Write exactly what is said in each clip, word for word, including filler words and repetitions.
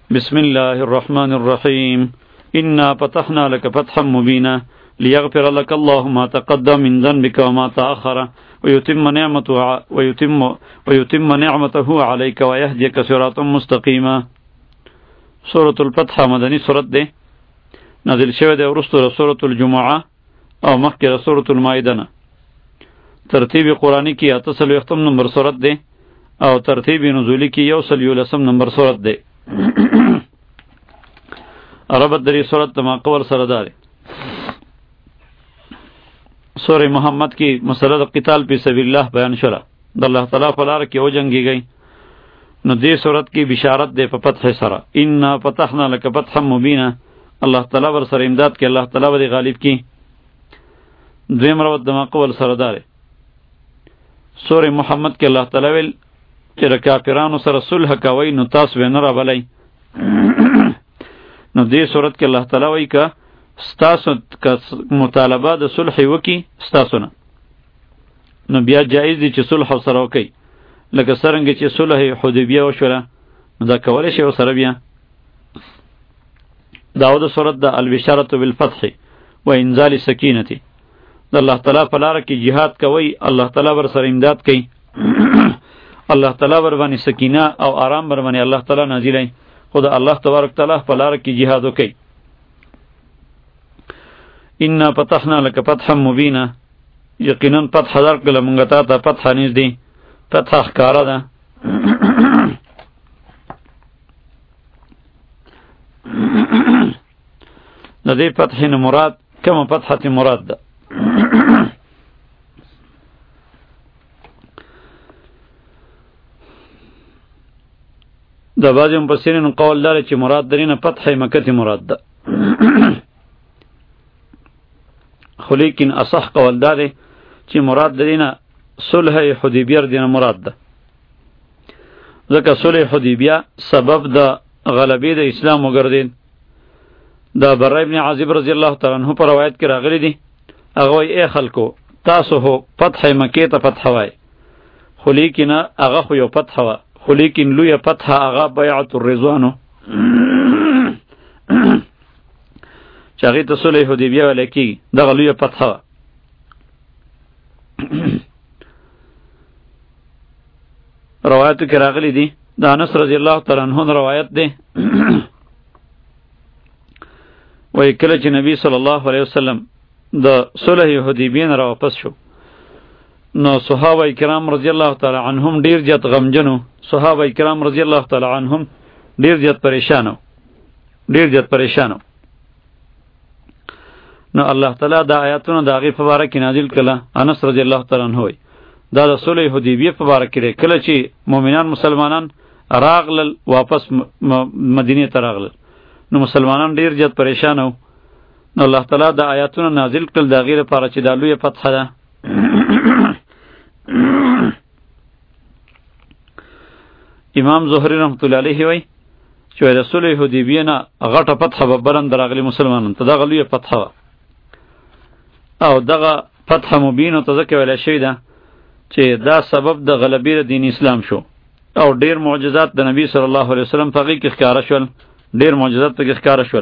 بسم الله الرحمن الرحيم إنا فتحنا لك فتحا مبينا ليغفر لك الله ما تقدم من ذنبك وما تأخر ويتم نعمته ويتم ويتم نعمته عليك ويهديك صراطا مستقيما. سورة الفتح مدني سورة ده نازل شوه ده ورستو سورة الجمعة او مخکې سورة المائده نه. ترتیب قرآنی کی اتصل یختم نمبر سورت ده او ترتیب نزولی کی یوصل یولسم نمبر سورت ده. عربت دری سورت ما قبل سردار سورہ محمد کی مسئلہ قتال پی سبیل اللہ بیان شرع د اللہ تعالی فلار کی او جنگی گئی نو دی سورت کی بشارت دے په فتح سره انا فتحنا لك فتحا مبینا. اللہ تعالی ور سره امداد کی اللہ تعالی ور غالب کی. دویم روت د ما قبل سردار سورہ محمد کی اللہ تعالی ویل چې کافرانو سره صلح کوي نو تاسو نه را بلای. نو دې صورت کې الله تعالی وایي که ستاسو مطالبه د صلح وکي ستاسو نه نو بیا جایز دي چې صلح سره وکي، لکه څرنګه چې صلح حدیبیه وشوله نو دا کولی شي سره بیا. دا د صورت د البشارة بالفتح و انزال سکینه د الله تعالی په لاره کې جهاد کوي، الله تعالی ور سره امداد کوي، الله تعالی ور باندې سکینه او آرام ور باندې الله تعالی نازلای. خدا الله تبارک تعالی په لار کې جهاد وکي. ان فتحنا لك فتحا مبینا، یقینا فتح درکړه مونږ ته ته فتح نږدې، فتح ښکاره ده. د دې فتح نه مراد کومه فتحه مراد ده؟ د بعض مفسرین قول داره چې مراد درینه فتح مکه مراد ده. خو لیکن اصح قول داره چې مراد درینه صلح حدیبیه دینه مراد ده، ځکه صلح حدیبیه سبب د غلبې د اسلام وګرځید. د برا ابن عازب رضی الله تعالی عنہ پر روایت کې راغلی دی، هغه وایي ای خلکو تاسو هو فتح مکه ته فتح وای، خو لیکن هغه خو یو فتح وه، خو لیکن لوی فتح هغه بیعت الرضوانو چې هغې ته صلح حدیبیه ویلی کېږي، دغه لویه فتح وه. روایتو کې راغلی دي، د انس رضی الله تعالی عنه روایت دی وایي کله چې نبی صلی الله علیه وسلم د صلح حدیبیه نه راواپس شو نو صحابه کرام رضی الله تعالی عنهم ډیر زیات غمجنو، صحابه کرام رضی الله تعالی عنهم ډیر زیات پریشانو، ډیر زیات پریشانو. نو الله تعالی دا آیاتونه د هغې په باره کې نازل کړه. انس رضی الله تعالی عنه وایي دا د صلح حدیبیه په باره کې دی، کله چې مؤمنان مسلمانان راغلل واپس مدینې ته راغلل نو مسلمانان ډیر زیات پریشان وو. نو الله تعالی دا آیاتونه نازل کړل د هغې لپاره چې دا لویه فتح ده. امام زهری رحمت الله علیه وی چې د صلح حدیبیه نه غټه فتح به برند راغلی مسلمانانو ته، دغه لویه فتح وه. او دغه فتح مبینو ته ځکه ویلی شوې ده چې دا سبب د غلبې د دین اسلام شو، او ډیر معجزات د نبی صلی الله علیه وسلم په هغې کې ښکاره شول، ډیر معجزات پکې ښکاره شول.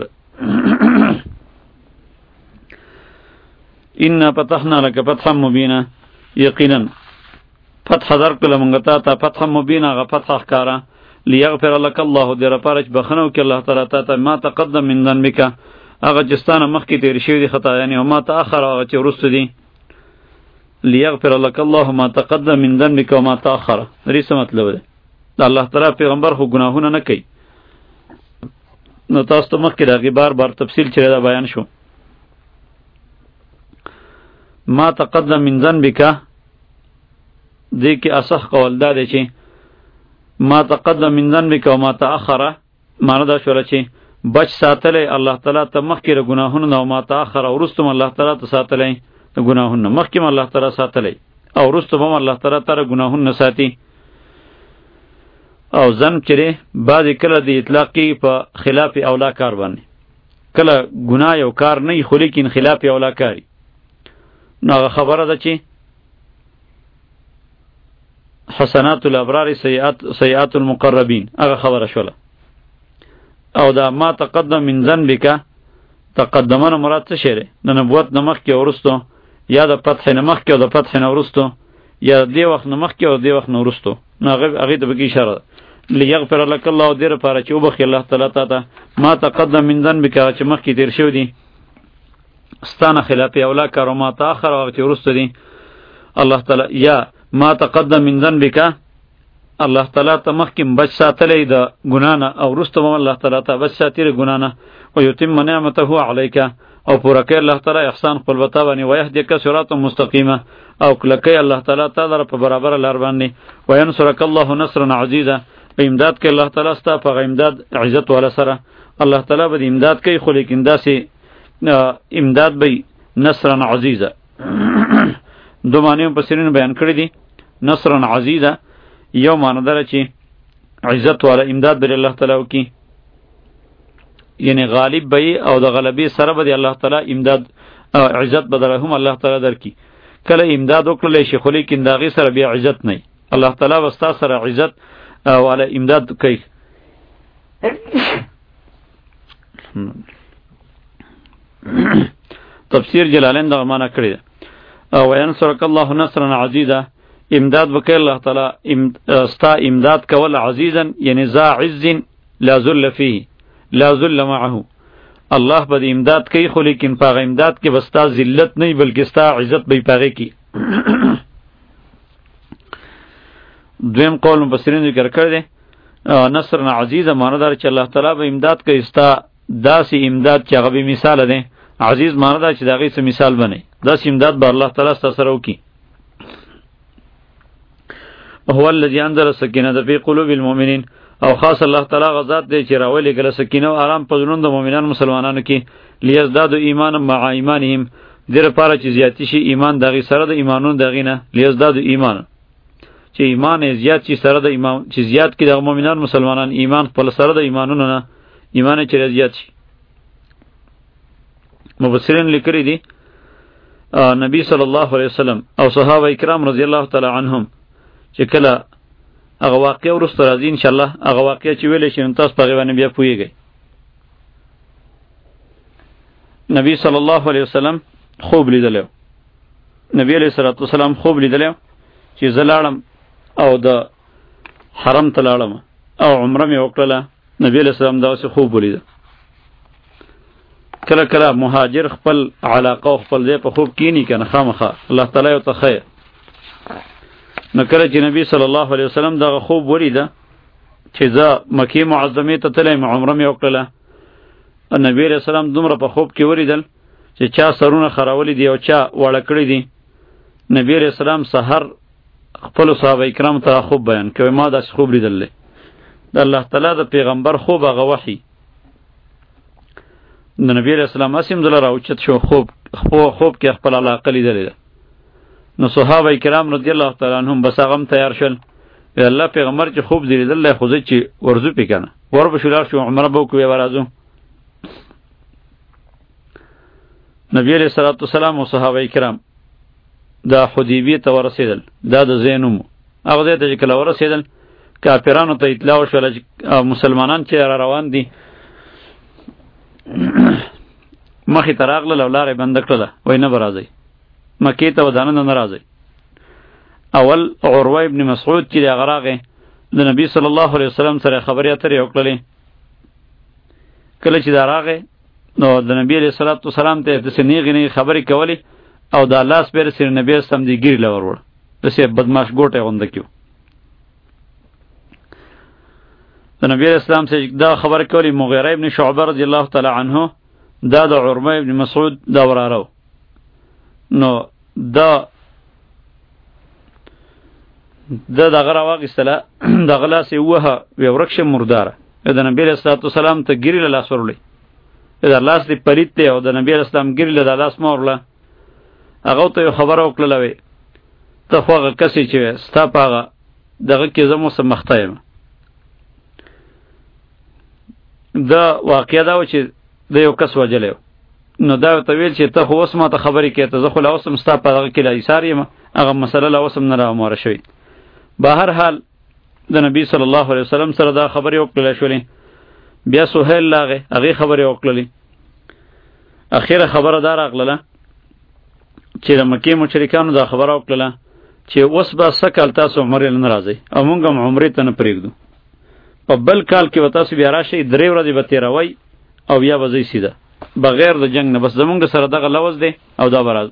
انا فتحنا لك فتحا مبینا، یقینا فتح درکړه مونږ ته ته فتح مبینا، هغه فتح ښکاره. لیغفر لك الله، دې لپاره چې بخښنه وکړي الله تعالی تا ته ما تقدم من ذنبک، هغه چې ستا نه مخکې تېرې شوي دي خطایانې، او ما تأخر، هغه چې وروسته دي. لیغفر لك الله ما تقدم من ذنبک وما تأخر، د دې څه مطلب دی؟ د الله تعالی پیغمبر خو ګناهونه نه کوي. نو تاسو ته مخکې د هغې بار بار تفصیل چې دا بیان شو. ما تقدم من ذنبک دې کې اصح قول دا دی چې ما تقدم من ذنبک وما تأخر، معنی دا شوله چې بچ ساتلی الله تعالی ته مخکې د ګناهونو نه، او ما تأخر وروسته هم الله تعالی ته ساتلی د ګناهونو نه، مخکې هم الله تعالی ساتلی او وروسته هم الله تعالی ته د ګناهونو نه ساتي. او ذنب چې دی بعضې کله د اطلاق کېږي په خلاف اولا کار باندې، کله ګناه یو کار نه وي خو لیکن خلاف اولا کاري، نو هغه خبره ده چې حسنات الابرار سیئات سیئات المقربین، هغه خبره شوله. او دا ما تقدم من ذنبک تقدمونه مراد څه شی دی؟ د نبوت نه مخکې او وروستو، یا د فتح نه مخکې او د فتح نه وروستو، یا دې وخت نه مخکې او دې وخت نه وروستو. نو هغه هغې ته پکې اشاره ده لیغفر لک الله، دې لپاره چې وبخي الله تعالی تا ته ما تقدم من ذنبک، هغه چې مخکې تېر شوي دي ستا نه خلاف اولا کار، او ما تاخر، هغه چې وروسته دي الله تعالی. یا ما تقدم من ذنبک، الله تعالی ته مخکې بچ ساتلی د ګناه نه، او وروسته به الله تعالی ته بچ ساتي د ګناه نه. ویتم نعمته علیک، او پوره کوي الله تعالی احسان خپل په تا باندې. ویهدیک صراطا مستقیما، او کلکوي الله تعالی تا لره په برابره لار باندې. وینصرک الله نصرا عزیزا، امداد کوي الله تعالی ستا په امداد عزت والا سره. الله تعالی به امداد کوي، خو لیکن داسې امداد به نصرا عزیزا. دو معنی مفسرین بیان کړی دي. نصرا عزیزا یو معنی داره چې عزت والا امداد به الله تعالی وکي، یعنی غالب به او د غلبې سره به الله تعالی امداد عزت بدله هم الله تعالی درکي. کله امداد وکړل شي خو لیکن د هغې سره بیا عزت نه، الله تعالی به ستا سره عزت والا امداد کوي. تفسیر جلالین دغه معنا کړی ده. وینصرک الله نصرا عزیزا، امداد وکړي الله تعالی ستا امداد کول عزیزا، یعنی ذا عز لا ذل فيه لا ذل معه. الله به امداد کوي خو لیکن په هغه امداد کې به ستا ذلت نه بلکې ستا عزت به په هغې کې. دویم قول مفسرین ذکر کړی دی نصر عزیز معنی دار چې الله تعالی به امداد کوي ستا داسې امداد چې هغه بې مثاله دی. عزیز معنی دار چې د هغې څه مثال بنئ، داسې امداد به الله تعالی ستا سره وکړي. هو الذي انزل السکینة فی قلوب المؤمنین، او خاص الله تعالی غزاد دی چې راولېږله سکینه او آرام په زړونو د مؤمنان مسلمانانو کې. لیزدادوا ایمانا مع ایمانهم، دې لپاره چې زیاتی شي ایمان د هغې سره د ایمانونو د هغې نه. لیزدادوا ایمانا، چې ایمان یې زیات شي سره د ایمان، چې زیات کړي د مؤمنان مسلمانان ایمان خپل سره د ایمانونو نه، ایمان یې چې زیات شي. مفسرین لیکلي دي نبی صلی الله علیه وسلم او صحابه کرام رضی الله تعالی عنهم چې کله هغه واقعه وروسته راځي انشاءالله، هغه واقعه چې ویلی شي نو تاسو په هغې باندې بیا پوهېږئ. نبی صلی الله علیه وسلم خوب لیدلی و، نبی علیه صلات وسلام خوب لیدلی و چې زه لاړم او د حرم ته لاړم او عمره مې وکړله. نبی علیه السلام داسې خوب ولیده. کله کله مهاجر خپل علاقه او خپل ځای په خوب کینی که نه خامخا الله تعالی یو ته ښیه. نو کله چې نبی صلی الله علیه وسلم دغه خوب ولیده چې زه مکې معظمې ته تللی یم، عمره مې وکړله، نبی علیه السلام دومره په خوب کې ولیدل چې چا سرونه خراولی دي او چا واړه کړي دي. نبی علیه السلام سحر خپلو صحابه کرامو ته خوب بیان کوي، ما داسې خوب لیدل دی. د الله تعالی د پیغمبر خوب هغه وحی د نبی علیه السلام اسیم دله راوچت شو، خوب خوب کې خپل علاقه لیدلې ده. نو صحابه کرام رضی الله تعالی عنهم بس هغه هم تیار شول، الله پیغمبر چې خوب دی لیدلی خو زه چې ورځو پې که نه ور به شو لاړ شو عمره به وکړو بیا به راځو. نبی علیه صلات وسلام او صحابه کرام دا حدیبیې ته ورسېدل، دا د ځای نوم و. هغه ځای ته چې کله ورسېدل کافرانو ته اطلاع وشوله چې مسلمانان چې را روان دي مخې ته راغلل او لاره یې بنده کړله، وایي نه به راځئ مکې ته ودانه نه راځئ. اول عروه ابن مسعود چې دی هغه راغی د نبی صلی الله علیه وسلم سره خبرې اترې وکړلې. کله چې دا راغی نو د نبی علیه صلات وسلام ته داسې نیغې نیغې خبرې کولې او دا لاس به یې رسېږي نبي اسلام دې ګیرې له ور وړه، داسې بدماش ګوټه یې غونده کړو. د نبی علیه السلام سره دا خبرې کولې مغیره ابن شعبه رضی الله تعالی عنه دا د عروه ابن مسعود دا وراره و. نو دا دا دغه راواخیستله، دغه لاس یې ووهه، ویې ورک شه مرداره. د نبي علیه صلات وسلام ته ګیرې له لاس ورولئ، دا لاس دې پلیت دی او د نبي علیه السلام ګیرې له دا لاس مه ورله. هغه ته یو خبره وکړله، وی ته خو هغه کس یې چې ستا په هغه دغه کې زه اوس مخته یم. دا واقعه دا و چې د یو کس وجلی و. نو دا ورته ویل چې ته خو اوس ما ته خبرې کوې، ته زه خو لا اوس هم ستا په هغه کې لا ایثار یم، هغه مسله لا اوس هم نه رااموره شوې. به هر حال د نبی صلی الله علیه وسلم سره دا خبرې وکړلی شولې. بیا سهیل لاغه هغه خبره وکړلې. اخیره خبره دار اغله چې د مکه مشرکانو دا خبره وکړه چې اوس به سکل تاسو عمره نه راځي او مونږ هم عمره ته نه پرېږدو. په بل کال کې وتا سو بیا راشي درې ورځې به تیروي او بیا به ځي سیده بغیر د جنگ نه، بس زمونږ سره دغه لوز دی او دا براز.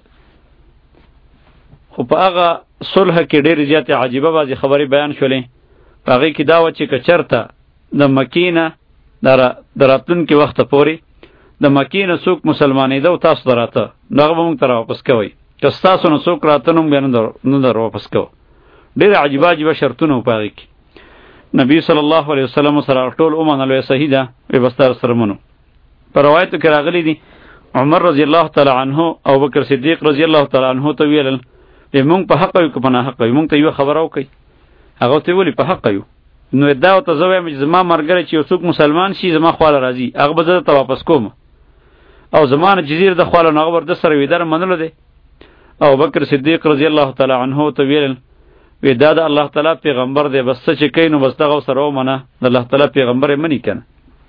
خو په هغه صلح کې ډېرې زیاتې عجیبه بعضې خبرې بیان شولې. په هغې کې دا وه چې که چېرته د مکې نه د راتلونکي وخته پورې د مکې نه څوک مسلمانېده او تاسو ته راته دغه به مونږ ته راواپس کوئ، که ستاسو نه څوک راته نو بیا نه در واپس کوو. ډېرې عجیبه عجیبه شرطونه وو په هغې کې. نبی صلی الله علیه وسلم سره ټول ومنل، وی صحیح ده، وی بس در سره منو. په روایتو کې راغلی دي عمر رضی الله تعالی عنه او بکر صدیق رضی الله تعالی عنه ته ویلل وی مونږ په حق یو که په ناحق یو، مونږ ته یوه خبره وکړئ. هغه ورته ولې په حق یو. نو دا ورته زه وایم چې زما ملګری چې یو څوک مسلمان شي زما خواله راځي هغه به زه ته واپس کوم، او زما نه جزیر د خواله نه هغه ور د سره وي در منلو دی. او بکر صدیق رضی الله تعالی عنه ته ویلل وی دا د الله تعالی پیغمبر دی، بس څه چې کوي نو بس دغه سره ومنه، د الله تعالی پیغمبر یې مني که نه.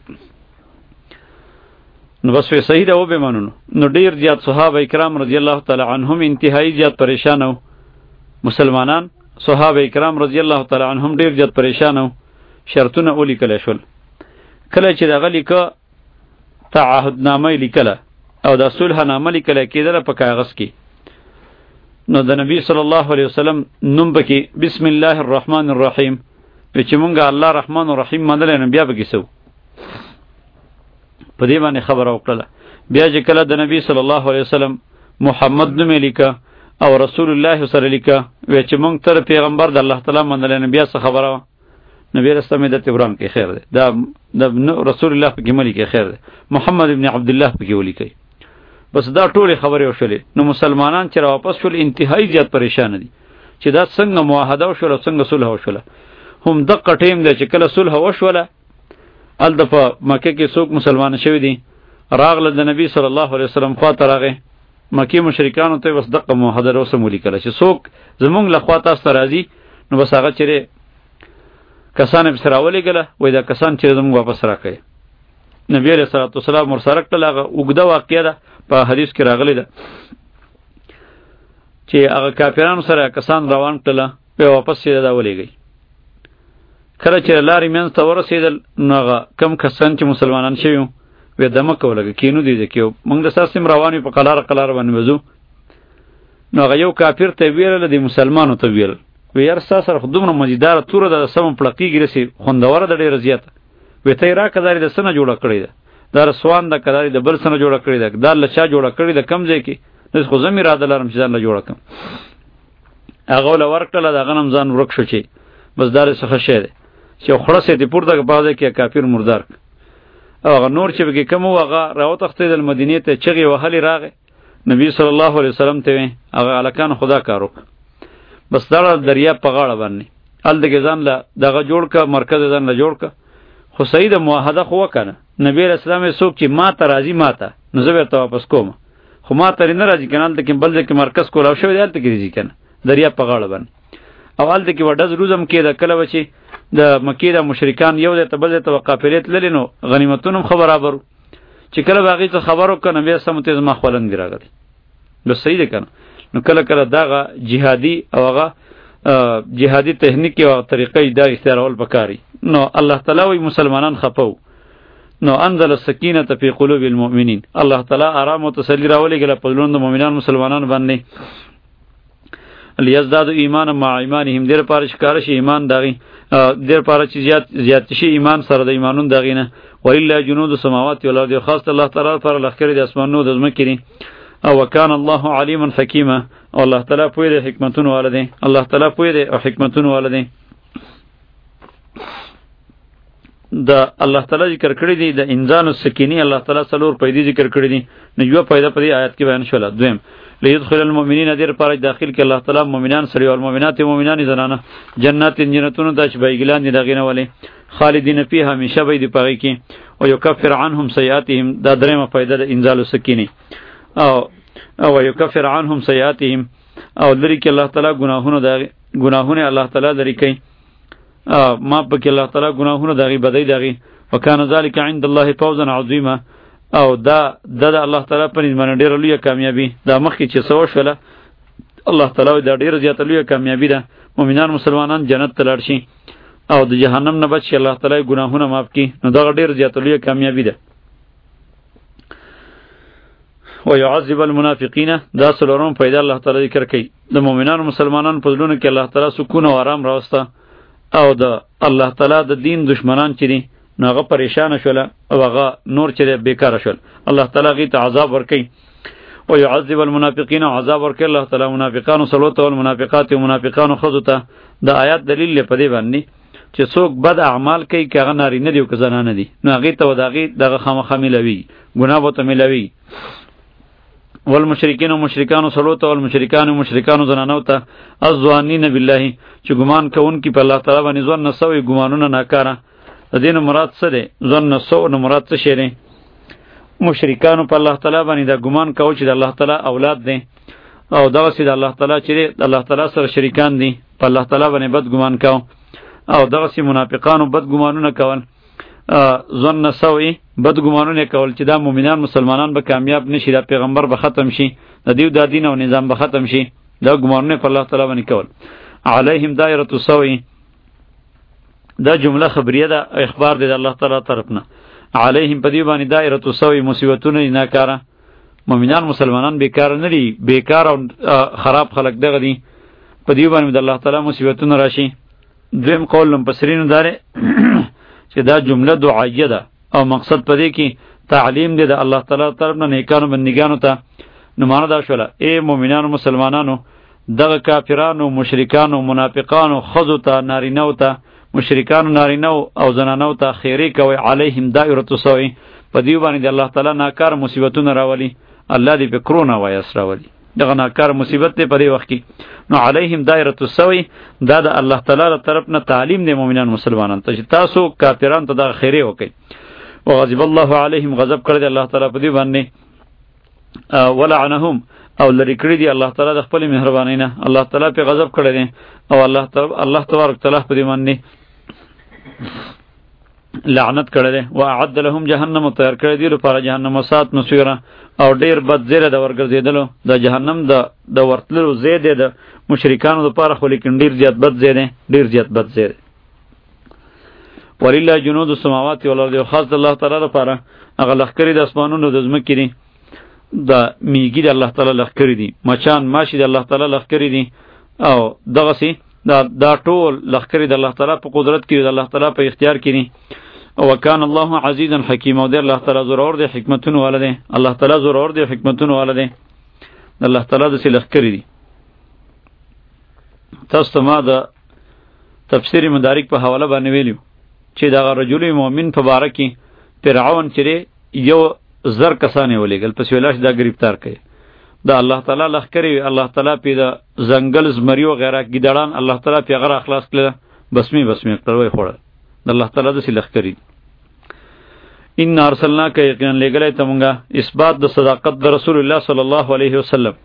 نو بس وی صحیح ده وبې منو. نو ډېر زیات صحابه کرام رضی الله تعالی عنهم انتهایی زیات پریشان وو. مسلمانان صحابه کرام رضی الله تعالی عنهم ډېر زیات پریشان وو. شرطونه ولیکلی شول. کله چې دغه لیکه تعهدنامه یې لیکله او د صلحنامه لیکلی کېدله په کاغذ کې، نو د نبی صلی الله علیه وسلم نوم پکې بسم الله الرحمن الرحیم وی چې مونږه الله رحمان الرحیم منلی نو بیا پکې څه په دې باندې خبره وکړله. بیا چې کله د نبی صلی الله علیه وسلم محمد نوم یې لیکه او رسول الله سره لیکه وی چې مونږ تر پیغمبر د الله تعالی منلی نو بیا څه خبره وه. نبی رسول الله د تبران کې خیر دی، دا د رسول الله پکې ملي کې خیر دی، محمد ابن عبد الله پکې ولیکئ. بس دا ټولې خبرې وشولې. نو مسلمانان چې را واپس شول انتهایی زیات پریشان دي چې دا څنګه معاهده وشوله، څنګه صلح وشوله. هم دقه ټیم دی چې کله صلح وشوله هلته په مکه کې څوک مسلمان شوي دي راغله د نبی صلی الله علیه وسلم خواته راغی، مکې مشرکانو ته بس دقه معاهده روسم ولیکله چې څوک زمونږ له خوا تاسو ته راځي نو بس هغه چېرې کسان یې پسې راولېږله وایي دا کسان چې زمونږ واپس راکوي. نبی علیه الصلاة والسلام ورسره کړل. هغه اوږده واقعه ده په حدیث کې راغلی ده چې هغه کافرانو سره کسان روان کړله بیا واپس یې دا ولېږئ. کله چې لارې منځ ته ورسېدل نو هغه کم کسان چې مسلمانان شوي وو وی دمه کولګه کینو دي ځکه یو موږ د ساسې هم روان یو په قلاره قلاره باندې وځو. نو هغه یو کافر ته ویله د مسلمانو ته ویل وی یار ستا سره خو دومره مزیداره توره ده سمه پړقېږي رسې خوندوره ده ډېره زیاته. وی ته یې راکړه دا د څه نه جوړه کړې ده، دا رسوان ده که دا د بل څه نه جوړه کړې ده، دا له چا جوړه کړې ده کم ځای کې، داسې خو زه هم اراده لرم چې ځان له جوړه کړم. هغه له ورکړله د هغه نه هم ځان ورک شو چې بس دا داسې ښه شی دی چې یو خړه سې دې پورته کړه په هغه ځای کې کافر مردار کړه. او هغه نور چې پکې کم وو هغه راوتښتېدل مدینې ته چغې وهلې راغی. نبي صلی الله علیه وسلم ته وی هغه هلکانو خدا کار وکړه بس دړه دریاب په غاړه باندې هلته کې ځان له دغه جوړ کړه، مرکز یې ځان له جوړ کړه. خو صحیح د معاهده خو وکړه نه. نبی علیه السلام یې څوک چې ما ته راځي ما ته نو زه بېرته واپس کوم، خو ما ته نه راځي که نه هلته کې بل ځای کې مرکز کولاو شوی دی هلته کې راځي که نه دریاب په غاړه باندې. او هلته کې به ډز روز هم کېده. کله به چې د مکې د مشرکان یو ځای ته بل ځای ته به قافلې تللې نو غنیمتونه هم ښه برابر وو. چې کله به هغې ته خبر وکړه نو بیا سمو ته زما خولن دي راغلی. بس صحیح دی که نه. نو کله کله دغه جهادي او هغه جهادي تحنیک او طریقې دا اختیارول پکاري. نو الله تعالی وی مسلمانان خپو نو انزل السکینه فی قلوب المؤمنین. الله تعالی آرام او تسلی راولېږله په زړونو د مؤمنان مسلمانان باندې. لیزداد ایمان مع ایمانهم دیر پاره ښکاره شي ایمان دغې دیر پاره چې زیات زیات شي ایمان سره د ایمانون دغې نه. ولله جنود السماوات والارض خاص الله تعالی لپاره لښکرې د اسمانونو د ځمکې دي. او وکان الله علیما حکیما او الله تعالی پوهه دی حکمتونو والا دی. الله تعالی پوهه دی او حکمتونو والا دی. د الله تعالی ذکر کړی دی د انسان السکینی الله تعالی څلور پیدا ذکر کړی دی. نو یو پیدا په دې آیات کې بیان شوله. دویم لیدخل المؤمنین دیر پاره داخل کې الله تعالی مؤمنان سره او المؤمنات مؤمنان زنانه جنات جنتونو د شبایګلان دي دغه نه ولې خالدین فیها همیشه به دی پاره کې او یکفر عنهم سیئاتهم دا درېمه پیدا د انزال السکینی او او یکفر عنهم سیئاتهم او لري کې الله تعالی ګناهونه د ګناهونه الله تعالی لري کوي ما په کې الله تعالی ګناهونه دغه بدای دغه وکانه ذلک عند الله فوزا عظیما او دا د الله تعالی په نسبت باندې ډیره لویه کامیابی دا مخکې چې سو شوله الله تعالی دا ډیره زیاته لویه کامیابی ده مؤمنان مسلمانان جنت ته لاړ شي او د جهنم نه بچ شي الله تعالی ګناهونه معاف کړي نو دا ډیره زیاته لویه کامیابی ده ويعذب المنافقین دا څلورم پیدا الله تعالی ذکر کوي د مؤمنانو مسلمانانو په زړونو کې الله تعالی سکون او آرام راوسته او د الله تعالی د دین دشمنان چې دي نو هغه پریشان شول او هغه نور چې بیکاره شول الله تعالی غي ته عذاب ورکوي ويعذب المنافقین عذاب ورکوي الله تعالی منافقانو سلوت او منافقات او منافقانو خذ ته د آیات دلیل لپاره باندې چې څوک بد اعمال کوي که هغه نارینه دي او که زنانه دي نو هغې ته ودغې دغه خامخا میلوي ګناه به ته میلوي والمشرکین و مشرکانو سلو ته والمشرکان و مشرکانو زنانو ته الظانین بالله چې ګمان کوونکي په الله تعالی باندې ظن سوی ګمانونه ناکاره د دې نه مراد څه دی ظن سو نه مراد څه شی دی مشرکانو په الله تعالی باندې دا ګمان کوي چې د الله تعالی اولاد دی او دغسې د الله تعالی چې دی د الله تعالی سره شریکان دي په الله تعالی باندې بد ګمان کوي او دغسې منافقانو بد ګمانونه کول ظن سوی بد ګمانونه کول چې دا مؤمنان مسلمانان به کامیاب نشي دا پیغمبر به ختم شي د دیو دا دین او نظام به ختم شي دا ګمانونه په الله تعالی باندې کول علیهم دایره السوی دا جمله خبریه ده اخبار دی د الله تعالی طرفنا علیهم په دې باندې دایره السوی مصیبتونه نه کاره مؤمنان مسلمانان بیکار نه دي بیکار او خراب خلق دغه دي په دې باندې د الله تعالی مصیبتونه راشي دویم قول مفسرینو داره چې دا جمله دعایه ده او مقصد پدې کې تعلیم دی د الله تعالی طرف نه نیکانو بندګانو ته نو معنا دا شوله ای مؤمنانو مسلمانانو دغه کافرانو مشرکانو منافقانو خذو ته نارینو ته مشرکانو نارینو او زنانو ته خیری کوي علیهم دائره السوء په دې باندې د الله تعالی ناکار مصیبتونه راولي الله دې په کرونا وایرس راولي دغه ناکار مصیبت دی په دې وخت کې نو علیهم دایره السوء دا د الله تعالی تر طرف نه تعلیم دی مؤمنان مسلمانان ته چې تاسو کافرانو ته د خیره وکړي او غضب الله علیهم غضب کړی دی الله تعالی په دې باندې ولعنهم او لری کړی دی الله تعالی د خپل مهربانۍ نه الله تعالی په غضب کړی دی او الله تعالی الله تبارک تعالی په دې باندې لعنت کړی دی واعد لهم جهنم تیار کړی دی لپاره جهنم سات مسیره او ډیر بد زیره د ورګرځیدلو د جهنم د د ورتلو زیاده د مشرکانو لپاره خو لیکن ډیر زیات بد زیره ډیر زیات بد زیره ولله جنود السماوات والارض خاص الله تعالی لپاره هغه لخرې د اسمانونو د زمکې دي د میګي د الله تعالی لخرې دي مچان ماشي د الله تعالی لخرې دي او دغه سي دا دا ټول لخرې د الله تعالی په قدرت کې د الله تعالی په اختیار کې دي او وکان الله عزیزا حکیم او د الله تعالی زورور دی حکمتونه والده الله تعالی زورور دی حکمتونه والده الله تعالی د سلخ کړی دی تاسو ما د تفسیر مدارک په حواله باندې ویلو چې دا رجل مؤمن په باره کې فرعون چې یو زر کسانې ولېګل پس ویلاش دا گرفتار کړي دا الله تعالی لخ کړی الله تعالی په د زنګل زمریو غیره ګډړان الله تعالی په غره اخلاص کړل بسمی بسمی کړوي خوړل الله تعالی د سلخ کړی ان ارسلناک یقینا لګلای ته مونږه اثبات د صداقت د رسول الله صلی الله علیه وسلم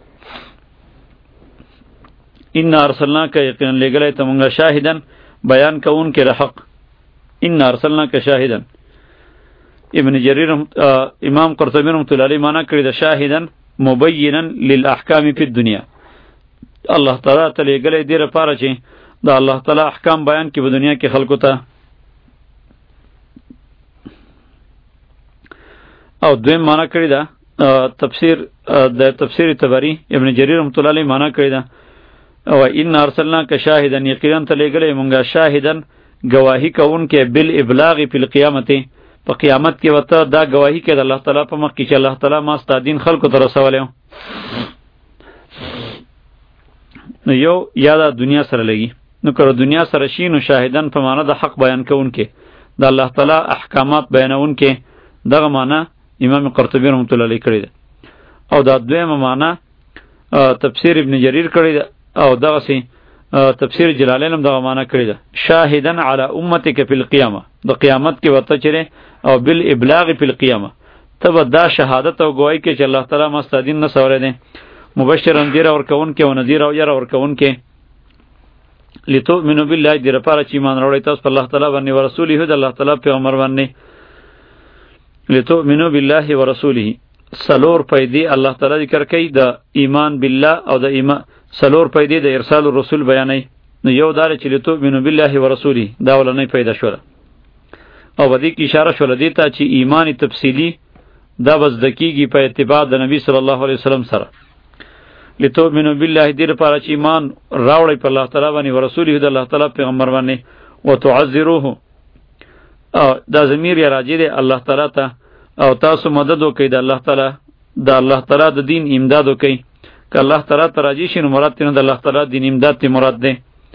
ان ارسلناک یقینا لګلای ته مونږه شاهدن بیان کوون کې حق ان ارسلناک شاهدن ابن جریر امام قرطبی رحمۃ اللہ علیہ معنی کړی د شاهدن مبینا للاحکام فی الدنیا الله تعالی ته لګلای دی لپاره چې د الله تعالی احکام بیان کې په دنیا کې خلکو ته او دویم معنی کړی دا تفسیر د تفسیر تبری ابن جریر رحمۃ اللہ علیہ معنی کړی دا او ان ارسلناک شاهدن یقینا ته لګلې مونږه شاهدن گواہی کوون کې بال ابلاغ فی القیامت په قیامت کې وته دا گواہی کې د الله تعالی په مخ کې چې الله تعالی ما ست دین خلکو ته رسولیو نو یو یاده دنیا سره لګي نو کړه دنیا سره شي نو شاهدن په معنی د حق بیان کوون کې د الله تعالی احکامات بیانون کې دغه معنی امام قرطبی رحمۃ اللہ علیہ کړی ده او دا دویمه معنی تفسیر ابن جریر کړی ده او دغه سي تفسیر جلالین هم دغه معنی کړی ده شاهدن علی امتک فی القیامه د قیامت کې وته چره او بالابلاغ فی القیامه تب دا شهادت او گواہی کې چې الله تعالی مستدین نه سوره ده مبشرن دیر اور کون کې او نذیر او ير اور کون کې لتؤمنوا بالله دې لپاره چې ایمان راوړئ تاسو په الله تعالی باندې او رسوله د الله تعالی پیغمبر باندې. لتؤمنوا بالله ورسوله سلور پیدې الله تعالی ذکر کوي د ایمان بالله او د ایمان سلور پیدې د ارسال الرسول بیانوي. نو یو دا چې لتؤمنوا بالله ورسوله دا ولنۍ پیدا شوله او بدی کی اشاره شوله دی ته چې ایمان تفصیلی دا بس دکیږي په اتباع د نبی صلی الله علیه وسلم سره. لتؤمنوا بالله دې لپاره چې ایمان راوړی په الله تعالی باندې او رسوله د الله تعالی پیغمبر باندې وتعذروه او دا ضمیر یا راجع دی الله تعالی ته او تاسو مدد وکړئ د الله تعالی د الله تعالی د دین امداد وکړئ. که الله تعالی ته راجع شي نو مراد نه د الله تعالی دین امداد ته مراد دی.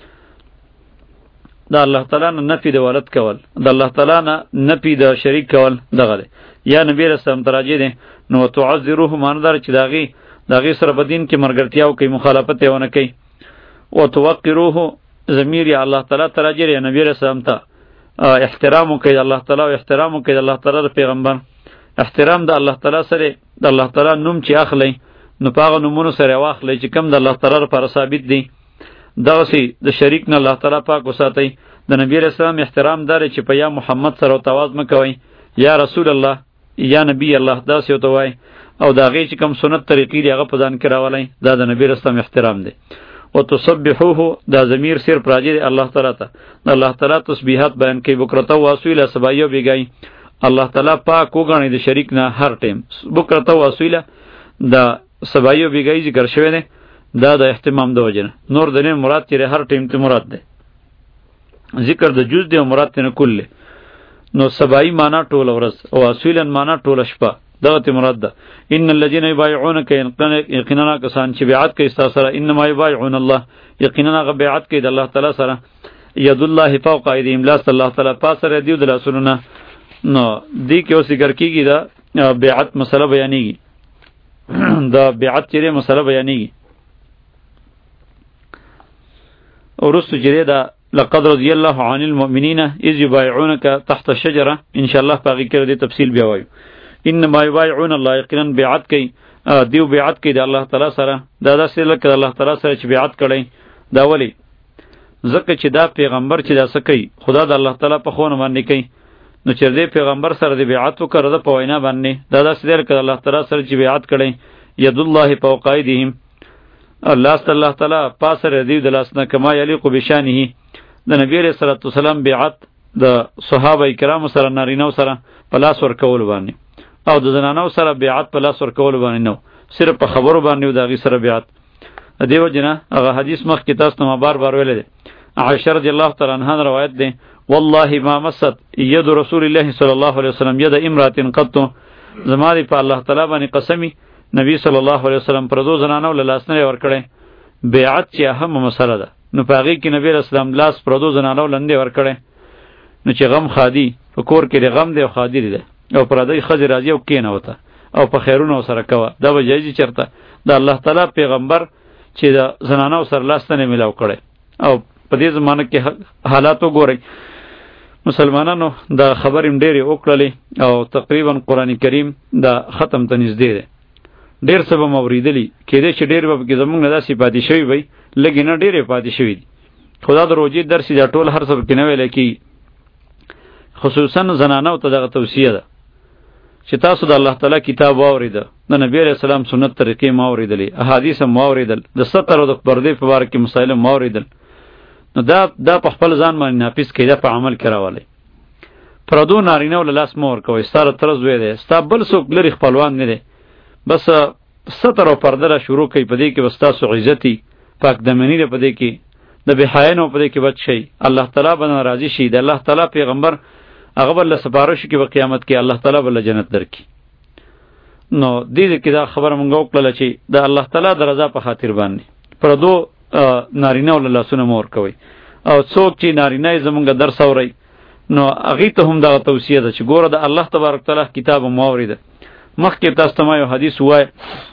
د الله تعالی نه نفی د ولادت کول د الله تعالی نه نفی د شریک کول دغه دی یا نبی رسول الله تراجع دی. نو تعذروه ماندار چې داغي داغي سره په دین کې مرګرتیا او کوي مخالفت یې ونه کوي. او توقروه ضمیر یا الله تعالی تراجع یا نبی رسول الله ته احترام کوي الله تعالی او احترام کوي الله تعالی د پیغمبر. احترام د الله تعالی سره د الله تعالی نوم چې اخلي نو پاغه نومونو سره واخلي چې کم د الله تعالی لپاره ثابت دي دغه سي د شریک نه الله تعالی پاک وساتي. د نبی رسول الله احترام دار چې په یا محمد سره تواضع مکوي یا رسول الله یا نبی الله دا سی تو وای او دا غي چې کم سنت طریقې دی هغه په ځان کې راولای دا د نبی رسول الله احترام دی. او تسبحوه دا ضمیر سر پراجی الله تعالی ته الله تعالی تسبیحات بیان کوي بکرته واسویله سبایو بیګای الله تعالی پاک وګڼي د شریک نه هر ټیم بکرته واسویله دا سبایو بیګای ذکر شوی دی دا د اهتمام د وجنه نور د نه مراد چې هر ټیم ته مراد دی ذکر د جز دی مراد ته نه کله. نو سبای معنا ټول ورځ او واسویلن معنا ټول شپه دغه ته مراد ده. ان الذين يبايعونك یقینا کسان چې بیعت کوي تاسو سره انما يبايعون الله یقینا غ بیعت کوي د الله تعالی سره ید الله فوق ایدیهم لاس الله تعالی پاس سره دی د لاسونو. نو دی کې اوس ذکر کیږي دا بیعت مسله بیانېږي دا بیعت چیرې مسله بیانېږي او رسو چیرې دا لقد رضي الله عن المؤمنين اذ يبايعونك تحت الشجره ان شاء الله باقي کړه دې تفصیل بیا وایو. انما يبايعون الله یقینا بیعت کوي دیو بیعت کوي د الله تعالی سره دا داسې لکه الله تعالی سره چې بیعت کړي دا ولی ځکه چې دا پیغمبر چې دا څه کوي خدا د الله تعالی په خونه باندې کوي نو چې دې پیغمبر سره د بیعت وکړه د په وینا باندې دا داسې لکه الله تعالی سره چې بیعت کړي ید الله فوق ایدیهم الله ست الله تعالی پاس ردی د لاسنه کما یلیق بشانه د نبی رسول الله سلام بیعت د صحابه کرام سره نارینه سره پلاس ور کول باندې او د زنانو سره بیعت پلاس ور کول باندې نو صرف په خبرو باندې د غي سره بیعت دیو جنا هغه حدیث مخ کې تاسو ته بار بار ویل دي. عائشہ رضی الله تعالی عنها روایت ده والله ما مست ید رسول الله صلی الله علیه وسلم ید امراه قط زماری په الله تعالی باندې قسمی نبی صلی الله علیه وسلم پر دو زنانو له لاس نه ور کړي بیعت چې اهم مسله ده نو پاغي کې نبی رسول الله لاس پر دو زنانو لندې ور کړي نو چې غم خادي په کور کې غم دی او خادي دی او پر دای خځه راځي او کینه وته او په خیرونو سره کوه دا وجایي چرته د الله تعالی پیغمبر چې د زنانو سره لاس نه ملاو کړي او په دې زمانه کې حالات وګورئ مسلمانانو دا خبرې ډېرې وکړلې او تقریبا قرآن کریم دا ختم ته نږدې دی ډېر څه به مو اورېدلي کېدای شي ډېر به پکې زموږ نه داسې پاتې شوي وي لږې نه ډېرې پاتې شوي دي خدا د روژې درس دا ټول هر څه پکې نه ویلی کېږي خصوصا زنانو ته دغه توصیه ده چې تاسو د الله تعالی کتاب واورېده د نبی علیه السلام سنت طریقې ما اورېدلې احادیث هم واورېدل د ستر او د پردې په باره کې مسایل هم واورېدل نو دا دا په خپل ځان باندې ناپیس کېده په عمل کې راولئ پردو نارینهو له لاس مه ورکوئ ستا رتره زوی دی ستا بل څوک لرې خپلوان نه دی بس ستر او پرده را شروع کوي په دې کې به ستاسو عزتي پاک دمني دی په دې کې د بېحیا نه په دې کې بچ شئ الله تعالی به راضي شي د الله تعالی پیغمبر هغه بل سپارښت کې په قیامت کې الله تعالی بل جنت درکړي نو دې کې دا خبره مونږ وکړه چې د الله تعالی د رضا په خاطر باندې پردو نارینه ول لاسونه مور کوي او څوک چې نارینه زمونږ درس اوري نو هغه ته هم دا توصیه ده چې ګوره د الله تبارک تعالی کتاب مو اورید مخکې تاسو ته یو حدیث وای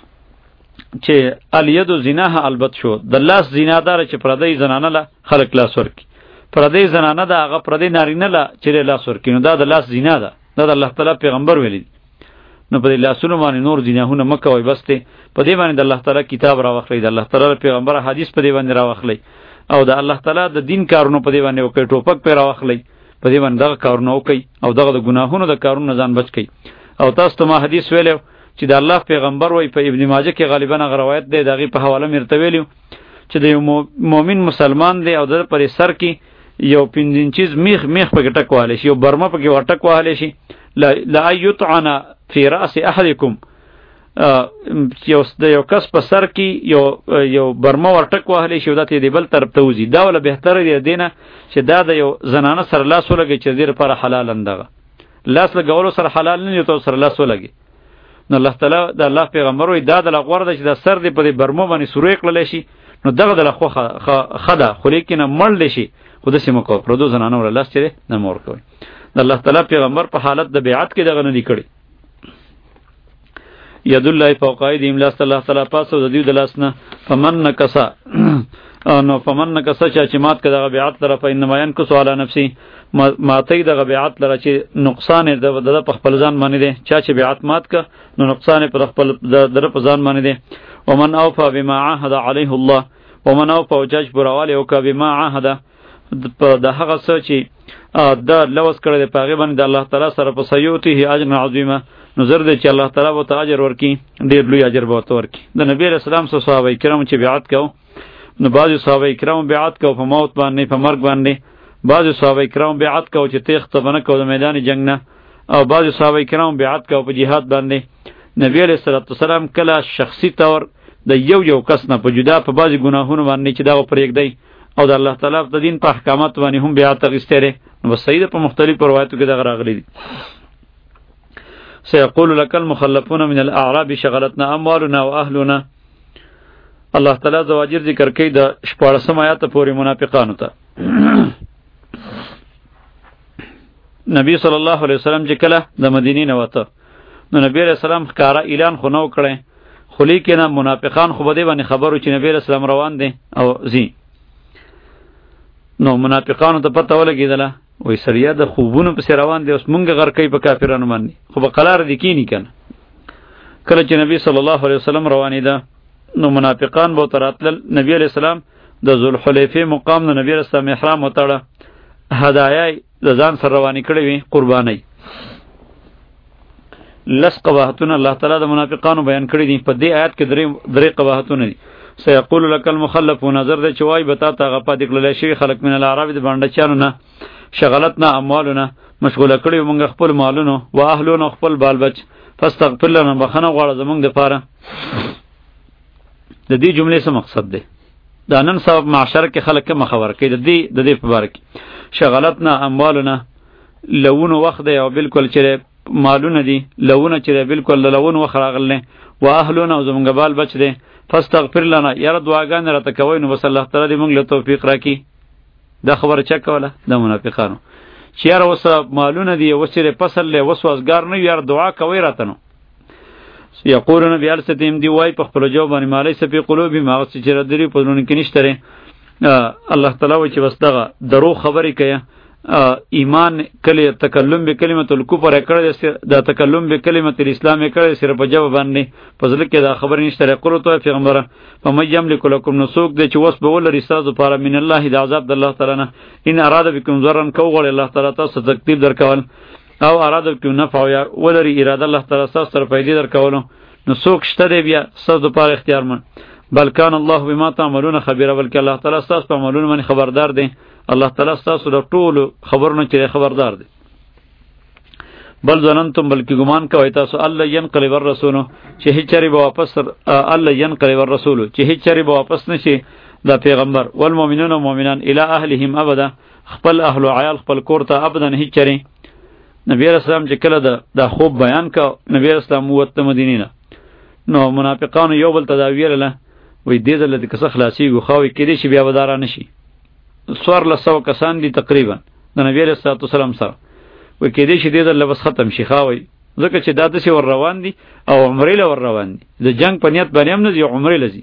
چې الیدو زناها البت شو د لاس زینادار چې پردی زنانه له خلق لاس ورکی پردی زنانه ده هغه پردی نارینه له چې لاس ورکی نو دا د لاس زینا ده دا د الله تعالی پیغمبر ویلی نو په دې لاسونو باندې نور زیناهونه مکوئ بس ته په دې باندې د الله تعالی کتاب را واخلئ د الله تعالی پیغمبر حدیث په دې باندې را واخلئ او د الله تعالی د دین کارونه په دی باندې وکړي، ټوپک پې راواخلئ، په دی باندې دغه کارونه وکړئ او دغه د ګناهونو د کارونو ځان بچ کړئ. او تاسو ته ما حدیث ویلی چې د الله پیغمبر وایي په ابن ماجه کې غالبا هغه روایت دی، د هغې په حواله مې درته ویلي چې د یو مؤمن مسلمان دی او د پر سر کې یو پنځه انچیز میخ میخ پکې ټک وهلی شي، یو برمه پکې ورټک وهلی شي، لا یطعن فی رأس احدکم، یو د یو کس په سر کې یو یو برمه ورټک وهلی شي او دا ته د بل طرف ته وځي، دا ولا بهتره دی دینه چې دا د یو زنانه سره لاس ولګي چې دې لپاره حلال اندغه لاس لګولو سره حلال نه دی، ته سره لاس ولګي. نو الله تعالی د الله پیغمبر وایي دا د لغور ده چې د سر دی په دې برمه باندې سورې کړلی شي، نو دغه د لخوا خده خو لیکن مړلی شي، خو داسې مه کوه، پردو زنانه ولا لاس چې دی نه مه ورکوئ. د الله تعالی پیغمبر په حالت د بیعت کې دغه نه دی کړی. ید الله فوق ایدیهم، لاس الله تعالی پاسو د دوی د لاس نه، فمن نکسا نو فمن نکسا چا چې مات که دغه بیعت لره فانما ینکسو علی نفسه، ماتی دغه بیعت لره چې نقصان یې د په خپل ځان باندې دی، چا چې بیعت مات که نو نقصان یې په خپل د په ځان باندې دی. ومن اوفى بما عاهد علیه الله، ومن اوفى وجاج پوروالی وکړه بما عاهد د هغه څه چې دا لوث کړی دی په هغې باندې د الله تعالی سره، په سیؤتیه اجرا عظیما، نو زر دی چې الله تعالی به ته اجر ورکړي، ډېر لوی اجر به ورته ورکړي. د نبي علیه السلام سره صحابه کرامو چې بیعت کو، نو بعضې صحابه کرامو بیعت کو په موت باندې، په مرګ باندې، بعضې صحابه کرامو بیعت کو چې تیښته به نه کو د میدان جنګ نه، او بعضې صحابه کرامو بیعت کو په جهاد باندې. نبی علیه السلام کله شخصي طور د یو یو کس نه په جدا په بعضې ګناهونو باندې چې دغه پرېږدی او د الله تعالی د دین په احکاماتو باندې هم بیعت اخیستی دی، نو بس صحیح ده، په مختلفو روایتو کې دغه راغلی دي. سيقول لك المخلفون من الاعراب شغلتنا اموالنا واهلنا. الله تعالی زواجر ذکر کوي د شپاړسم آیات پورې منافقانو ته. نبی صلی الله علیه وسلم چې کله د مدینې نه وته، نو نبی علیہ السلام ښکاره اعلان خو نه وکړی، خو لیکنه منافقان خو به دې باندې خبر و چې نبی علیہ السلام روان دی او ځي. نو منافقانو ته پته ولګېدله، وای سړیا د خوبونو پسې روان دی، اوس مونږ غر کوي په کافرانو باندې، خو به قلار دي کینی کنه. کله چې نبی صلی الله علیه وسلم روانېده، نو منافقان به ورته راتلل. نبی علیہ السلام د ذوالحلیفې مقام نه نبی علیہ السلام احرام وتړه، هدایا د ځان سره روانې کړې وې، قربانۍ. لس قباحتونه الله تعالی د منافقانو بیان کړي دي په دې آیات کې، درې درې قباحتونه دي. سيقول لك المخلفون، نظر دې چې وای به تا ته هغه پاتې کړلی شوي خلک من العرب د بانډچیانو نه، شغلتنا اموالنا، مشغوله کړي موږ خپل مالونو، و اهلونو خپل بال بچ، فاستغفر لنا، بخښنه غواړه زموږ دپاره. د دې جملې څه مقصد دی؟ دا نن سبب معاشره کې خلک کمه خبره کوي د دې د دې په باره کې. شغلتنا اموالنا، لونو وخت دی او بالکل چې مالونه دي، لونه چې بالکل د لون وخت راغلی، و اهلونه او زموږ بال بچ دی، فاستغفر لنا، یاره دعاګانې راته کوئ، نو بس الله تعالی دې موږ له توفیق راکړي. دا خبره چا کوله؟ د منافقانو، چې یاره اوس مالونه دي، اوس چې فصل دی، اوس وزګار نه وي، یاره دعا کوئ راته. نو یقولون بألسنتهم، دی وایي په خپلو ژبو باندې ما لیس فی قلوبهم، هغه څه چې دي په زړونو کې نشته دی. الله تعالی وایي چې بس دغه درو خبرې کوي. ایمان کلی تکلم به کلمت الکفر کړی، دا تکلم به کلمت الاسلام کړی، صرف په جواب باندې په ځل کې دا خبر نشته. قل تو پیغمبره فمن یملک لكم نسوک د چې وس به ولري تاسو لپاره من الله د عذاب د الله تعالی نه، ان اراده بكم ضرا کو غړ الله تعالی تاسو تکلیف درکول، او اراده بكم نفع یا ولري اراده الله تعالی تاسو سره پیدا درکول، نو څوک شته دی بیا تاسو لپاره اختیار من. بل کان الله بما تعملون خبیر، بلکې الله تعالی تاسو په عملونو باندې خبردار دی. الله تعالی تاسو د ټولو خبرونو چې خبردار دی. بل ظننتم، بلکې ګمان کوئ تاسو الله ينقلب الرسول، چې هیڅ چری به واپس الله ينقلب الرسول، چې هیڅ چری به واپس نشي دا پیغمبر، والمؤمنون مؤمنان الی اهلهم ابدا، خپل اهل او عیال خپل کور ته ابدا هیڅ چری. نبی رسول الله چې کله دا خوب بیان کا، نبی رسول الله وته مدینې نه، نو منافقانو یو بل تداویر له وې دې دل د کس خلاصي غوخاوي کړي چې بیا ودارا نشي. سوار لسو کسان دي تقریبا د نبی رسول الله سلام سره، وې کېدې چې دې دل بس ختم شي خاوي، ځکه چې دا د سی ور روان دي او عمرې له ور روان دي، د جنگ په نیت باندې هم نه دي، عمرې لذي.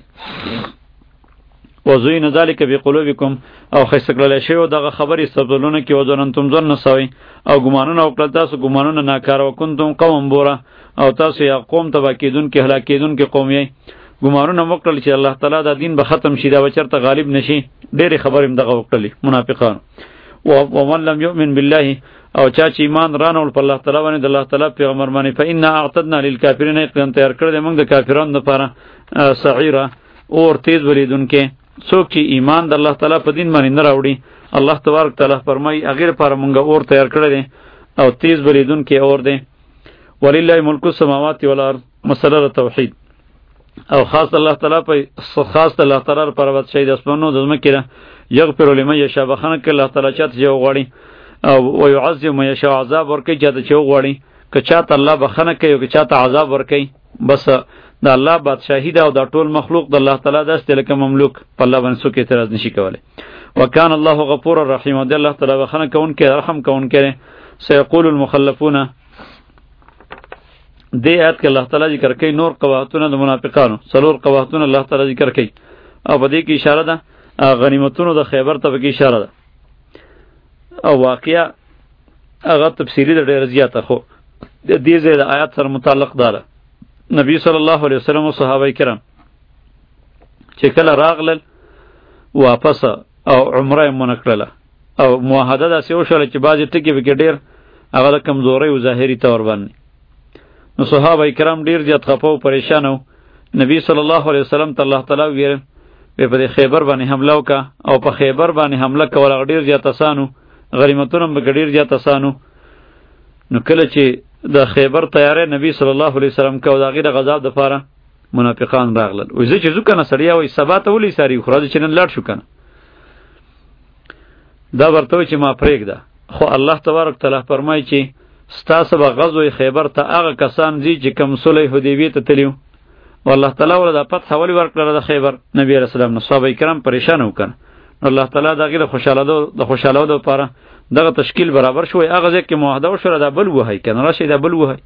وزین ذالک بقلوبکم، او خیسکل شی او دغه خبرې سبزلونه کې وځننتم ځن نسوي، او ګمانونه وکړه تاسو ګمانونه ناکاره، وکنتم قوم بوره، او تاسو یا قوم تبا کېدون کې هلاکېدون کې قوم یې. ګمارونه وکړل چې الله تعالی دا دین به ختم شي دا چرته غالب نشي ډېرې خبرې دغه وکړلې منافقان و ومن لم یؤمن بالله او چا چې ایمان رانول په الله تعالی باندې د الله تعالی پیغمبر باندې فإنا اعتدنا للکافرین یقینا تیار کړل موږ د کافرانو لپاره سعیره اور تیز ولیدونکې څوک چې ایمان د الله تعالی په دین باندې نه راوړي الله تبارک تعالی فرمایي هغې لپاره موږ اور تیار کړی دی او تیز ولیدونکې اور دی ولله ملک السماوات والارض مسله توحید او خاص الله تعالی په خاص الله تعالی پر وخت شي د اسمانو د ځمکې را یغفر لمن یشاء بخنه کې الله تعالی چاته جو غواړي او ويعذب من یشاء عذاب ورکي چاته جو غواړي که چاته الله بخنه کوي او که چاته عذاب ورکي بس د الله بادشاہی دا او د ټول مخلوق د الله تعالی داسته لکه مملوک په الله باندې څوک اعتراض نشي کولای وکانه الله غفور الرحیم د الله تعالی بخنه کون کې رحم کون کې سيقول المخلفون دی آیت کې الله تعالی ذکر کوي نور قباحتونه د منافقانو څلور قباحتونه الله تعالی ذکر کوي او په دې کې اشاره ده غنیمتونو د خیبر ته کې اشاره ده او واقعیا هغه تفصیلی ده ډېر زیاته خو د دې ځای د آیات سره متعلق ده نبی صلی الله علیه وسلم او صحابه کرام چې کله راغلل واپس او عمره یې منکړله او معاهده داسې وشوله چې بعضې ټکي پکې ډېر هغه د کمزورۍ و ظاهري طور باندې نو صحابه کرام ډیر زیات خفه او پریشان وو نبی صلی الله علیه وسلم ته الله تعالی ویل په دې خیبر باندې حمله وکا او په خیبر باندې حمله کول ډیر زیات آسانو غنیمتونه به ډیر زیات آسانو نو کله چې د خیبر تیارې نبی صلی الله علیه وسلم کو دا غیر غضب د پاره منافقان راغلل او زه چې ځو کنه سړیا وای سبا ته ولې ساری خو راځي چې نن لاړ شو کنه دا ورته چې ما پرېږده خو الله تبارک تعالی فرمایي چې ستاسو به غزوه خیبر ته هغه کسان دي چې کوم صلح حدیبیه ته تلیو والله تعالی ول د فتح ولې ورکړه د خیبر نبی رسول الله صحابه کرام پریشان وکړ الله تعالی دا غیر خوشاله د خوشاله د لپاره دغه تشکیل برابر شوی هغه ځکه معاهده وشوه دا بل وهای کنه راشه دا بل وهای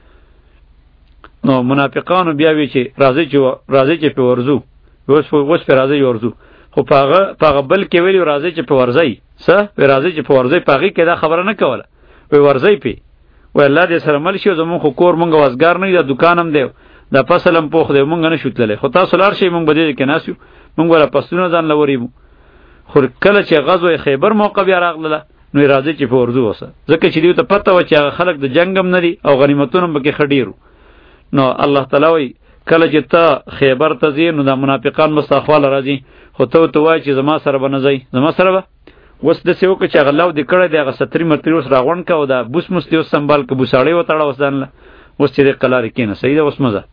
نو منافقانو بیا وی چې راځي چې راځي چې په ورزو اوس اوس په راځي ورزو خو پاغه پاغه بل کې ویلی راځي چې په ورځي څه په راځي چې په ورځي پاغي کې دا خبره نه کوله په ورځي پی و الله دې سره مل شي زمون خو کور مونږ وازګار نه دی دکانم دی دا فصلم پوخ دی مونږ نه شوتلې خو تاسو لار شي مونږ بده کې ناسو مونږ ولا پسونه ځان لوري خو کله چې غزوه خیبر موقع بیا راغله نو راځي چې په ورځو وسه ځکه چې دوی ته پته و چې خلک د جنگم نه دي او غنیمتونه به کې خډیرو نو الله تعالی وی کله چې ته خیبر ته ځې نو د منافقان مستخواله راځي خو ته ته وای چې زما سره به نه ځي زما سره به وس د سیو که چې غلاو د کړه د هغه ستري مرتری اوس راغون کا او دا بوس مستی اوس سنبال ک بوساړی وتاړه وسدان اوس چې د قلار کینه صحیح ده اوس مزه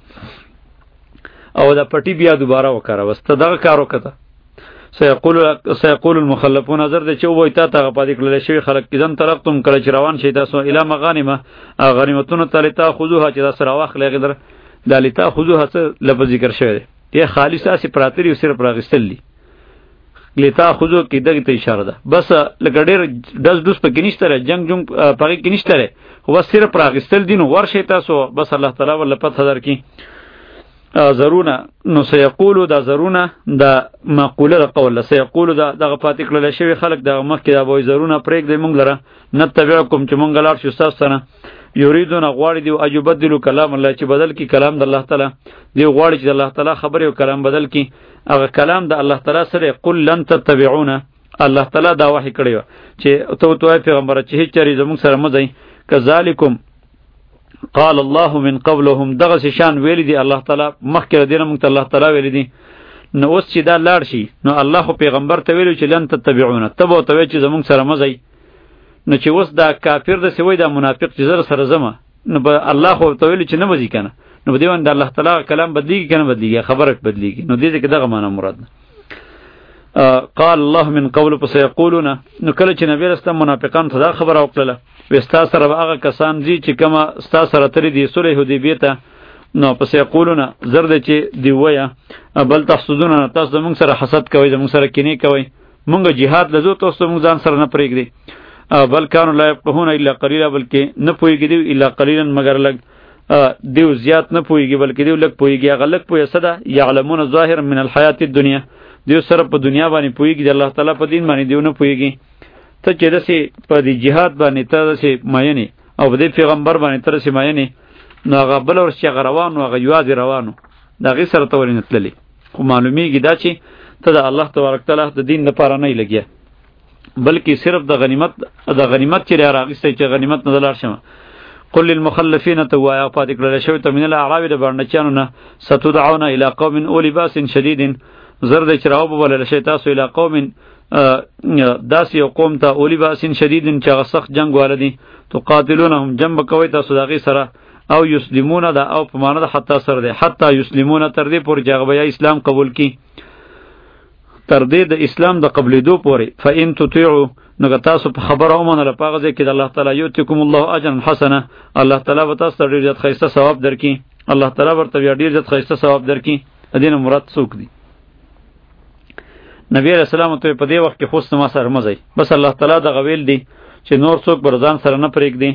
او دا پټی بیا دوباره وکړه وسته دغه کار وکړه سيقول سيقول المخلفون نظر د چې وای تا ته پاتې کړل شي خلک کیدن ترقتم کړه چې روان شي تاسو اله مغانمه غنیمتونو ته لتا خذوها چې تاسو راوخلې غدر د لتا خذوها څه لفظ ذکر شوی دی ته خالصه سي پراتری او صرف راغستلی لتا خذو کې دغه ته اشاره ده بس لکه ډېر دز دوس په کې نشته جنگ جنگ پغې کې نشته خو بس صرف راغستل دین ورشه تاسو بس الله تعالی ول پته هزار کې زرونا نو سيقولو دا زرونا دا مقوله دا قول سيقولو دا دغه پاتې کړل شوی خلک د مخ کې دا وای زرونا پرېګ دی مونږ لره نتبعکم چې مونږ لار شو تاسو سره یریدون غواړي دی او یبدلوا کلام الله چې بدل کی کلام د الله تعالی دی غواړي چې الله تعالی خبره او کلام بدل کی هغه کلام د الله تعالی سره قل لن تتبعونا الله تعالی دا وحی کړی چې تو تو پیغمبر چې هیڅ چری زموږ سره مزای کذالکم قال الله من قبلهم دغه شان ویل دی الله تعالی مخکې دینه مونږ ته الله تعالی ویل دی نو اوس چې دا لاړ شي نو الله خو پیغمبر ته ویلو چې لن تتبعونا تبو ته چې زموږ سره مزای نو چې اوس دا کافر د سوی دا منافق چې زره سره زما نو به الله خو ته ویل چې نه مزي کنه نو به دیوان د الله تعالی کلام بدلیږي کنه بدلیږي خبره بدلیږي نو دې کې دغه معنا مراد ده قال الله من قبل فسيقولون نو کله چې نبی رسول منافقان ته دا خبره وکړه وستا سره هغه کسان دي چې کما ستا سره تر دې صلح حدیبیه ته نو پس یقولون زرد چې دی ویا بل تحسدون تاسو موږ سره حسد کوي موږ سره کینې کوي موږ jihad لزو تاسو موږ ځان سره نه پرېږدي بل کانوا لا يفقهون الا قليلا بلکې نه پويږي دی الا قليلا مگر لګ دیو زیات نه پويږي بلکې دیو لګ پويږي هغه لګ پوي صدا يعلمون ظاهر من الحیات الدنیا دیو سره په دنیا باندې پويږي د الله تعالی په دین باندې دیو نه پويږي ته چې دسي په دې jihad باندې ته دسي ماینه او د پیغمبر باندې تر سي ماینه نو هغه بل ورشي روانو هغه یوازې روانو دا غي سره تورین تللی خو معلومیږي دا چې ته د الله تبارک تعالی د دین لپاره نه لګیا بلکې صرف د غنیمت د غنیمت چې راغسته چې غنیمت نه دلار شمه قل للمخلفین توایا پاتې کړل شوی ته من الاعراب د برنچانو نه ستدعون الى قوم اولی باس شدید زرد چراو بوله شي تاسو الى قوم داس یو قوم ته اولی باس شدید چې غسخ جنگ والدي تقاتلونهم جنب کوي تاسو دغه سره او یسلمون دا او په معنا د حتی سره ده حتی یسلمون تر دې پورې چې هغه اسلام قبول کی تر دې د اسلام د قبلېدو پورې فإن تطيعوا نو تاسو په خبره ومنه لپاره ځکه د الله تعالی یوتکم الله اجرا حسنه الله تعالی به تاسو ډیر زیات خیسته ثواب درکې الله تعالی ورته ډیر زیات خیسته ثواب درکې ادینه مراد څوک دی نبی رسول الله ته په دې وخت کې خوست ما سره مزي بس الله تعالی د غویل دی چې نور څوک برزان سره نه پرېګ دی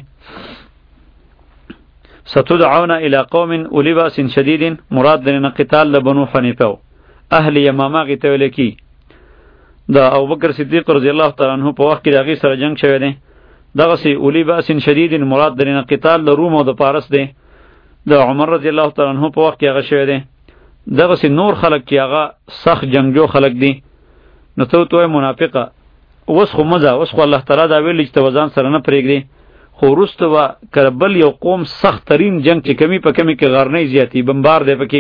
ستدعون الى قوم اولی باس شدید مراد درنه قتال لبنو حنیفه اهل یمامه غته ولکی دا ابوبکر صدیق رضی الله تعالی عنہ په وخت کې دغه سره جنگ شوی دی دغه سی اولی باس شدید مراد درنه قتال د روم او د پارس دی د عمر رضی الله تعالی عنہ په وخت کې هغه شوی دی دغه سی نور خلق چې هغه سخت جنگجو خلق دی نو ته توه منافقه اوس خو مزه اوس خو الله تعالی دا ویل چې توزان سره نه پرېږدي خو وروسته به کربل یو قوم سخت ترین جنگ چې کمی په کمی کې غارنۍ زیاتی بمبار دی پکې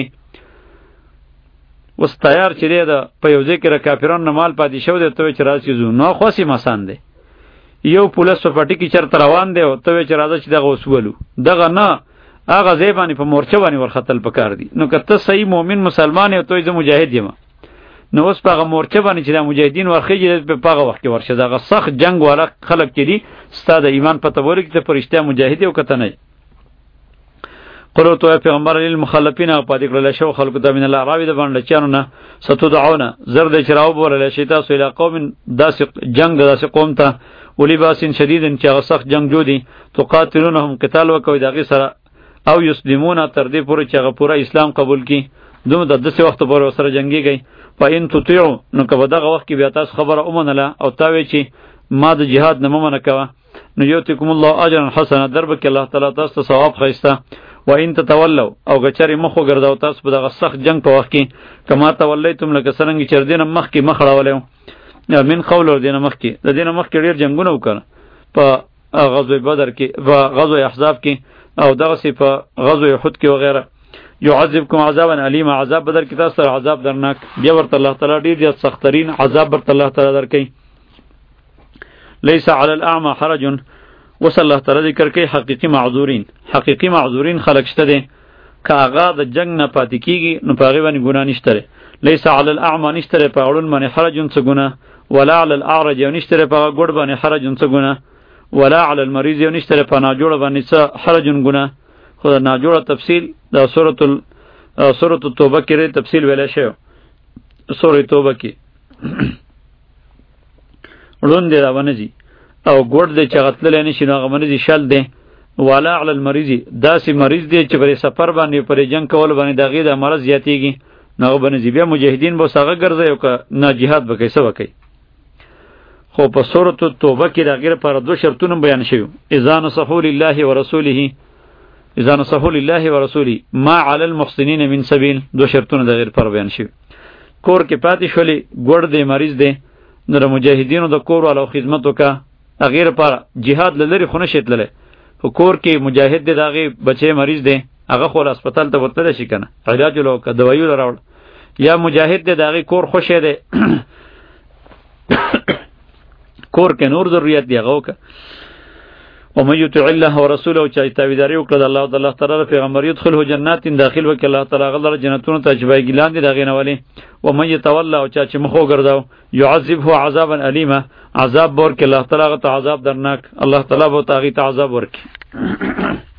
اوس تیار چې دی د په یو ځای کې د کافرانو نه مال پاتې شوی دی ته وایې چې راځه ځو نو خاصې مسان دی یو پولیس په پټي کې چېرته روان دی او ته وایې چې راځه چې دغه اوس ولو دغه نه هغه ځای باندې په مورچه باندې ورختل پکار دي نو که ته صحیح مؤمن مسلمان یې او ته وایې زه مجاهد یم نو اوس په هغه مورچه باندې چې د مجاهدین ورخیږي په هغه وخت کې ورشه دغه سخت جنگ والا خلک چې دي ستا د ایمان پته ورکړي ته په رښتیا مجاهد یې او که ته نه قلو تو پیغمبر للمخلفین پاتې کړل شو خلکو ته من الاعراب د باندې چانو نه ستدعون زرد چراو بوله شي تاسو اله قوم داس جنگ داس قوم ته ولی باسن شدید چې هغه سخت جنگ جوړي تقاتلونهم قتال وکوي دغه سره او یسلمون تر دې پورې چې هغه پورا اسلام قبول کړي دوی د دسه وخت پورې سره جنگيږي فإن تطيعوا نو که په دغه وخت کې بیا تاسو خبره اومنله او تا وی چې ما د جهاد نه ممنه کوه نو یوتکم الله اجرا حسنا درب کې الله تعالی تاسو ته ثواب خیسته و ان تتولوا او گچری مخ وګرځاو تاسو په دغه سخت جنگ په وخت کې کما تولیتم لکه څنګه چې دینه مخ کې مخ راولې من قول ور دینه مخ کې د دینه مخ کې ډیر جنگونه وکړه په غزوه بدر کې و غزوه احزاب کې او دغه سی په غزوه احد کې وغیرہ يعذبكم عذابا اليما عذاب بدر کې تاسو عذاب درناک بیا ورته الله تعالی ډیر زیات سخت ترین عذاب ورته الله تعالی درکې ليس على الاعمى حرج وصلی الله تعالی ذکر کوي حقیقی معذورین حقیقی معذورین خلق شته دي کاغه د جنگ نه پاتې کیږي نو پاغي باندې ګناه نشته ليس على الاعمى نشته په اړون باندې حرج څه ګناه ولا على الاعرج نشته په ګډ باندې حرج څه ګناه ولا على المريض نشته په ناجوړ باندې څه حرج ګناه خو ناجوړه تفصیل د سورۃ ال سورۃ التوبه کې تفصیل ویل شوی سورۃ توبه کې ورون دی راونځي او ګوډ دی چې غتل نه شي نو غمنځي شل دی والا علی المریض داسې مریض دی چې پر سفر باندې پر جنگ کول باندې دغه د مرض زیاتیږي نو باندې بیا مجاهدین به ساغه ګرځي او که نه jihad به کیسه وکي خو په سورۃ التوبه کې دغه پر دوه شرطونه بیان شوی اذا نصحوا لله ورسوله اذا نصحوا لله ورسوله ما علی المحسنین من سبیل دو شرطونه د غیر پر بیان شوی کور کې پاتې شولې ګوډ دی مریض دی نو د مجاهدینو د کور والو خدمت وکا غیر پر jihad لری خونه شتلله خو کور کې مجاهد دی دغه بچي مریض دی هغه خو هسپتال ته ورتل شي کنه علاج لو ک دوایو راوړ یا مجاهد دی دغه کور خوشه دی کور کې نور ضرورت دی هغه وک او مې یطع الله ورسوله او چې تابعداري وکړه د الله او د الله تعالی پیغمبر يدخله جنات داخل وکړه الله تعالی غلر جنتونو ته جوای ګلان دي دغه نواله او مې يتولى او چې مخو ګرځاو يعذبه عذابا الیما عذاب ورکه الله تعالی غته عذاب درناک الله تعالی به تاغي عذاب ورکه